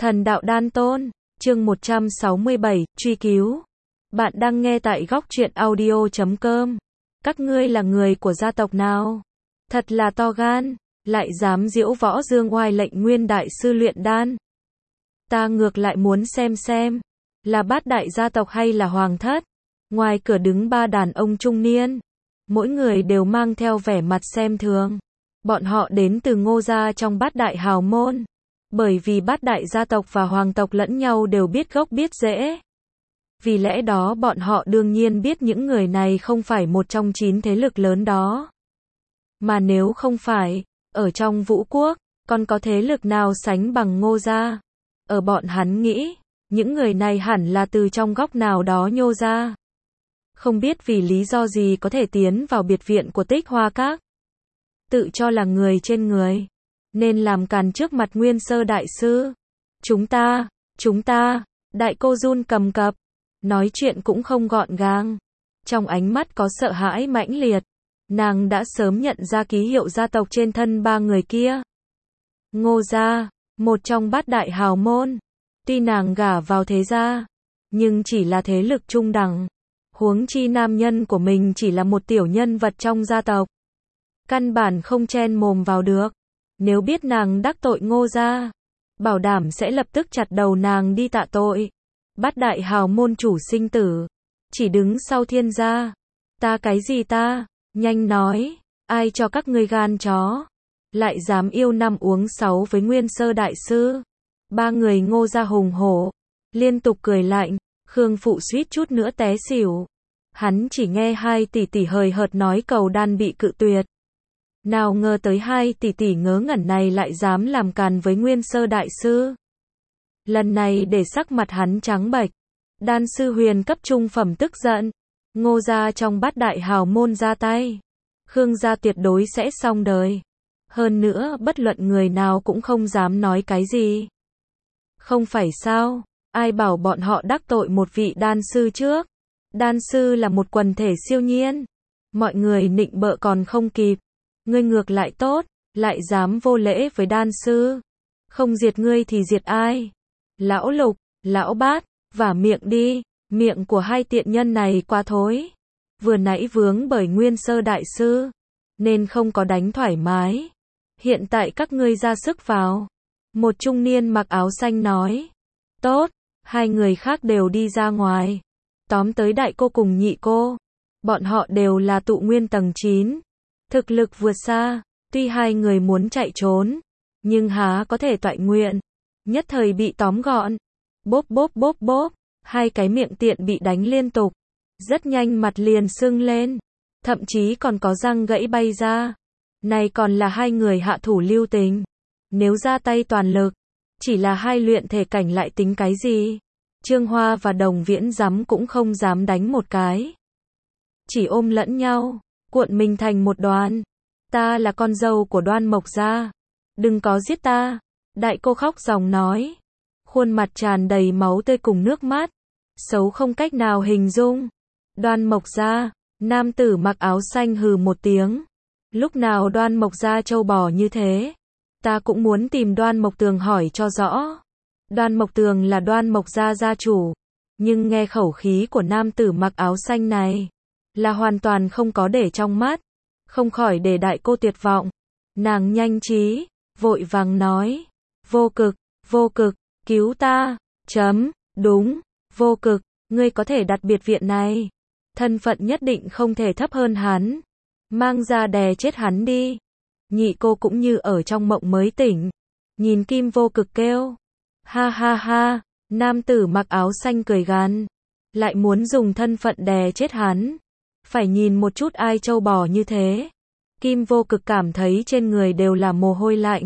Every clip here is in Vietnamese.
Thần đạo đan tôn, chương 167, truy cứu. Bạn đang nghe tại góc truyện audio.com. Các ngươi là người của gia tộc nào? Thật là to gan, lại dám diễu võ dương oai lệnh nguyên đại sư luyện đan. Ta ngược lại muốn xem, là bát đại gia tộc hay là hoàng thất? Ngoài cửa đứng ba đàn ông trung niên, mỗi người đều mang theo vẻ mặt xem thường. Bọn họ đến từ Ngô gia trong bát đại hào môn. Bởi vì bát đại gia tộc và hoàng tộc lẫn nhau đều biết gốc biết rễ. Vì lẽ đó bọn họ đương nhiên biết những người này không phải một trong 9 thế lực lớn đó. Mà nếu không phải, ở trong Vũ Quốc, còn có thế lực nào sánh bằng Ngô gia? Ở bọn hắn nghĩ, những người này hẳn là từ trong góc nào đó nhô ra. Không biết vì lý do gì có thể tiến vào biệt viện của Tích Hoa Các. Tự cho là người trên người, nên làm càn trước mặt Nguyên Sơ đại sư. Chúng ta, đại cô run cầm cập, nói chuyện cũng không gọn gàng. Trong ánh mắt có sợ hãi mãnh liệt, nàng đã sớm nhận ra ký hiệu gia tộc trên thân ba người kia. Ngô gia, một trong bát đại hào môn. Tuy nàng gả vào thế gia, nhưng chỉ là thế lực trung đẳng. Huống chi nam nhân của mình chỉ là một tiểu nhân vật trong gia tộc. Căn bản không chen mồm vào được. Nếu biết nàng đắc tội Ngô gia, bảo đảm sẽ lập tức chặt đầu nàng đi tạ tội. Bát đại hào môn chủ sinh tử, chỉ đứng sau Thiên gia. Ta cái gì ta? Nhanh nói, ai cho các ngươi gan chó? Lại dám yêu năm uống sáu với Nguyên Sơ đại sư? Ba người Ngô gia hùng hổ, liên tục cười lạnh. Khương Phụ suýt chút nữa té xỉu. Hắn chỉ nghe hai tỷ tỷ hời hợt nói cầu đan bị cự tuyệt. Nào ngờ tới hai tỷ tỷ ngớ ngẩn này lại dám làm càn với Nguyên Sơ đại sư. Lần này để sắc mặt hắn trắng bệch. Đan sư huyền cấp trung phẩm tức giận. Ngô gia trong bát đại hào môn ra tay, Khương gia tuyệt đối sẽ xong đời. Hơn nữa bất luận người nào cũng không dám nói cái gì. Không phải sao, ai bảo bọn họ đắc tội một vị đan sư trước. Đan sư là một quần thể siêu nhiên. Mọi người nịnh bợ còn không kịp. Ngươi ngược lại tốt, lại dám vô lễ với đan sư. Không diệt ngươi thì diệt ai? Lão Lục, lão Bát, vả miệng đi. Miệng của hai tiện nhân này quá thối. Vừa nãy vướng bởi Nguyên Sơ đại sư, nên không có đánh thoải mái. Hiện tại các ngươi ra sức vào. Một trung niên mặc áo xanh nói. Tốt, hai người khác đều đi ra ngoài. Tóm tới đại cô cùng nhị cô. Bọn họ đều là tụ nguyên tầng 9. Thực lực vượt xa, tuy hai người muốn chạy trốn, nhưng há có thể toại nguyện. Nhất thời bị tóm gọn. Bốp bốp bốp bốp, hai cái miệng tiện bị đánh liên tục. Rất nhanh mặt liền sưng lên, thậm chí còn có răng gãy bay ra. Này còn là hai người hạ thủ lưu tình. Nếu ra tay toàn lực, chỉ là hai luyện thể cảnh lại tính cái gì? Trương Hoa và Đồng Viễn dám cũng không dám đánh một cái. Chỉ ôm lẫn nhau, cuộn mình thành một đoàn. Ta là con dâu của Đoan Mộc gia, đừng có giết ta. Đại cô khóc ròng nói, khuôn mặt tràn đầy máu tươi cùng nước mắt, xấu không cách nào hình dung. Đoan Mộc gia, nam tử mặc áo xanh hừ một tiếng. Lúc nào Đoan Mộc gia trâu bò như thế? Ta cũng muốn tìm Đoan Mộc Tường hỏi cho rõ. Đoan Mộc Tường là Đoan Mộc gia gia chủ, nhưng nghe khẩu khí của nam tử mặc áo xanh này, là hoàn toàn không có để trong mắt. Không khỏi để đại cô tuyệt vọng. Nàng nhanh trí, vội vàng nói. Vô cực, cứu ta. Đúng, vô cực, ngươi có thể đặt biệt viện này. Thân phận nhất định không thể thấp hơn hắn. Mang ra đè chết hắn đi. Nhị cô cũng như ở trong mộng mới tỉnh. Nhìn Kim Vô Cực kêu. Ha ha ha, nam tử mặc áo xanh cười gằn. Lại muốn dùng thân phận đè chết hắn. Phải nhìn một chút ai trâu bò như thế. Kim Vô Cực cảm thấy trên người đều là mồ hôi lạnh.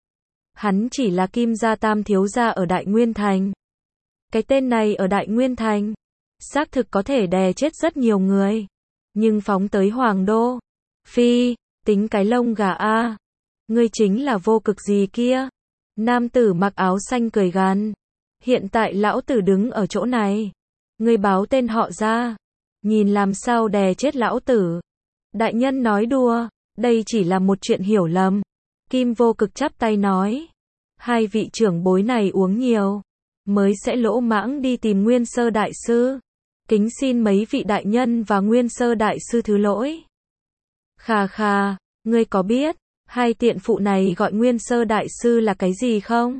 Hắn chỉ là Kim gia tam thiếu gia ở Đại Nguyên Thành. Cái tên này ở Đại Nguyên Thành, xác thực có thể đè chết rất nhiều người. Nhưng phóng tới Hoàng Đô, phi, tính cái lông gà a. Ngươi chính là Vô Cực gì kia? Nam tử mặc áo xanh cười gằn. Hiện tại lão tử đứng ở chỗ này. Ngươi báo tên họ ra. Nhìn làm sao đè chết lão tử. Đại nhân nói đùa, đây chỉ là một chuyện hiểu lầm. Kim Vô Cực chắp tay nói. Hai vị trưởng bối này uống nhiều, mới sẽ lỗ mãng đi tìm Nguyên Sơ Đại Sư. Kính xin mấy vị đại nhân và Nguyên Sơ Đại Sư thứ lỗi. Khà khà, ngươi có biết, hai tiện phụ này gọi Nguyên Sơ Đại Sư là cái gì không?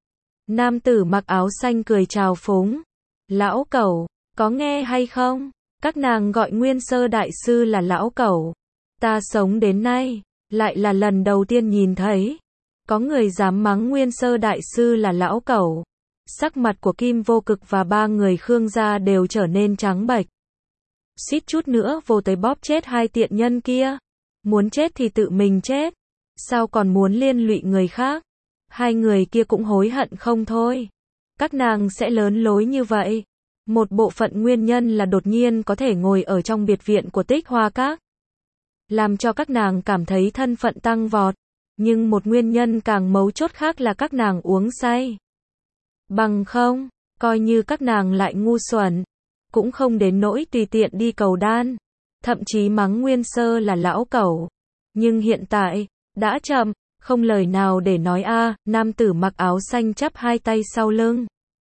Nam tử mặc áo xanh cười chào phúng. Lão cẩu, có nghe hay không? Các nàng gọi Nguyên Sơ Đại Sư là lão cẩu. Ta sống đến nay, lại là lần đầu tiên nhìn thấy. Có người dám mắng Nguyên Sơ Đại Sư là lão cẩu. Sắc mặt của Kim Vô Cực và ba người Khương gia đều trở nên trắng bệch. Suýt chút nữa vô tới bóp chết hai tiện nhân kia. Muốn chết thì tự mình chết. Sao còn muốn liên lụy người khác? Hai người kia cũng hối hận không thôi. Các nàng sẽ lớn lối như vậy. Một bộ phận nguyên nhân là đột nhiên có thể ngồi ở trong biệt viện của Tích Hoa Các, làm cho các nàng cảm thấy thân phận tăng vọt. Nhưng một nguyên nhân càng mấu chốt khác là các nàng uống say. Bằng không, coi như các nàng lại ngu xuẩn, cũng không đến nỗi tùy tiện đi cầu đan, thậm chí mắng Nguyên Sơ là lão cẩu. Nhưng hiện tại, đã chậm, không lời nào để nói a. Nam tử mặc áo xanh chắp hai tay sau lưng.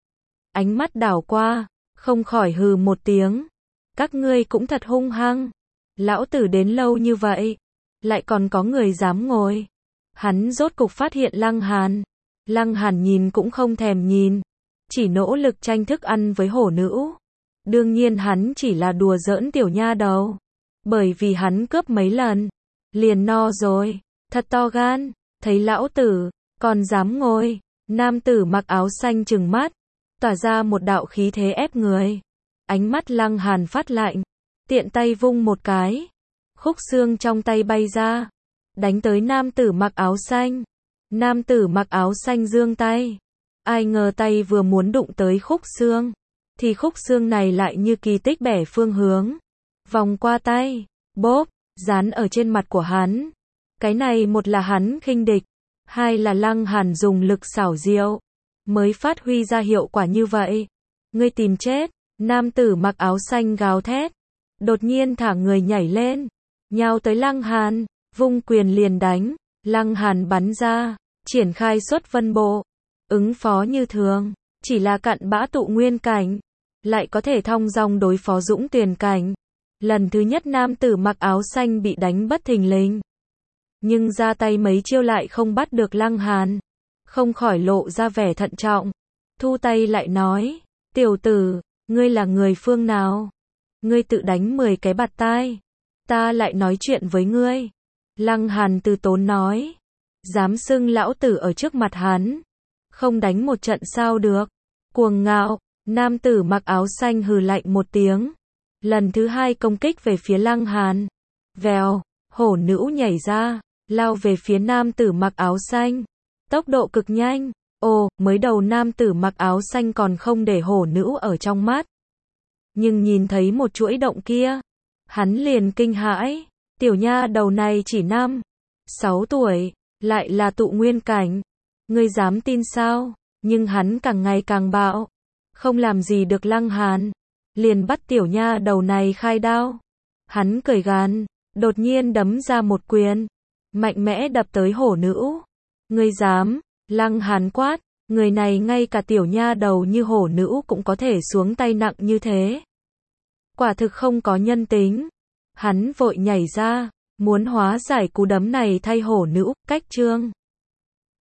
Ánh mắt đảo qua, không khỏi hừ một tiếng. Các ngươi cũng thật hung hăng. Lão tử đến lâu như vậy, lại còn có người dám ngồi. Hắn rốt cục phát hiện Lăng Hàn. Lăng Hàn nhìn cũng không thèm nhìn, chỉ nỗ lực tranh thức ăn với hổ nữ. Đương nhiên hắn chỉ là đùa giỡn tiểu nha đầu, bởi vì hắn cướp mấy lần, liền no rồi, thật to gan, thấy lão tử, còn dám ngồi. Nam tử mặc áo xanh trừng mắt, tỏa ra một đạo khí thế ép người. Ánh mắt Lăng Hàn phát lạnh, tiện tay vung một cái, khúc xương trong tay bay ra, đánh tới nam tử mặc áo xanh. Nam tử mặc áo xanh giương tay, ai ngờ tay vừa muốn đụng tới khúc xương, thì khúc xương này lại như kỳ tích bẻ phương hướng, vòng qua tay, bốp, dán ở trên mặt của hắn. Cái này một là hắn khinh địch, hai là Lăng Hàn dùng lực xảo diệu, mới phát huy ra hiệu quả như vậy. Ngươi tìm chết. Nam tử mặc áo xanh gào thét, đột nhiên thả người nhảy lên, nhào tới Lăng Hàn, vung quyền liền đánh. Lăng Hàn bắn ra, triển khai xuất vân bộ, ứng phó như thường, chỉ là cặn bã tụ nguyên cảnh, lại có thể thong dong đối phó dũng tuyền cảnh. Lần thứ nhất nam tử mặc áo xanh bị đánh bất thình lình, nhưng ra tay mấy chiêu lại không bắt được Lăng Hàn, không khỏi lộ ra vẻ thận trọng, thu tay lại nói, tiểu tử, ngươi là người phương nào? Ngươi tự đánh 10 cái bạt tai, ta lại nói chuyện với ngươi. Lăng Hàn từ tốn nói, dám xưng lão tử ở trước mặt hắn, không đánh một trận sao được? Cuồng ngạo. Nam tử mặc áo xanh hừ lạnh một tiếng, lần thứ hai công kích về phía Lăng Hàn. Vèo, hổ nữ nhảy ra, lao về phía nam tử mặc áo xanh, tốc độ cực nhanh. Ồ, mới đầu nam tử mặc áo xanh còn không để hổ nữ ở trong mắt, nhưng nhìn thấy một chuỗi động kia, hắn liền kinh hãi. Tiểu nha đầu này chỉ 5-6 tuổi, lại là tụ nguyên cảnh. Ngươi dám tin sao? Nhưng hắn càng ngày càng bạo, không làm gì được Lăng Hàn, liền bắt tiểu nha đầu này khai đao. Hắn cười gằn, đột nhiên đấm ra một quyền, mạnh mẽ đập tới hổ nữ. Ngươi dám? Lăng Hàn quát, người này ngay cả tiểu nha đầu như hổ nữ cũng có thể xuống tay nặng như thế. Quả thực không có nhân tính. Hắn vội nhảy ra, muốn hóa giải cú đấm này thay hổ nữ. Cách chương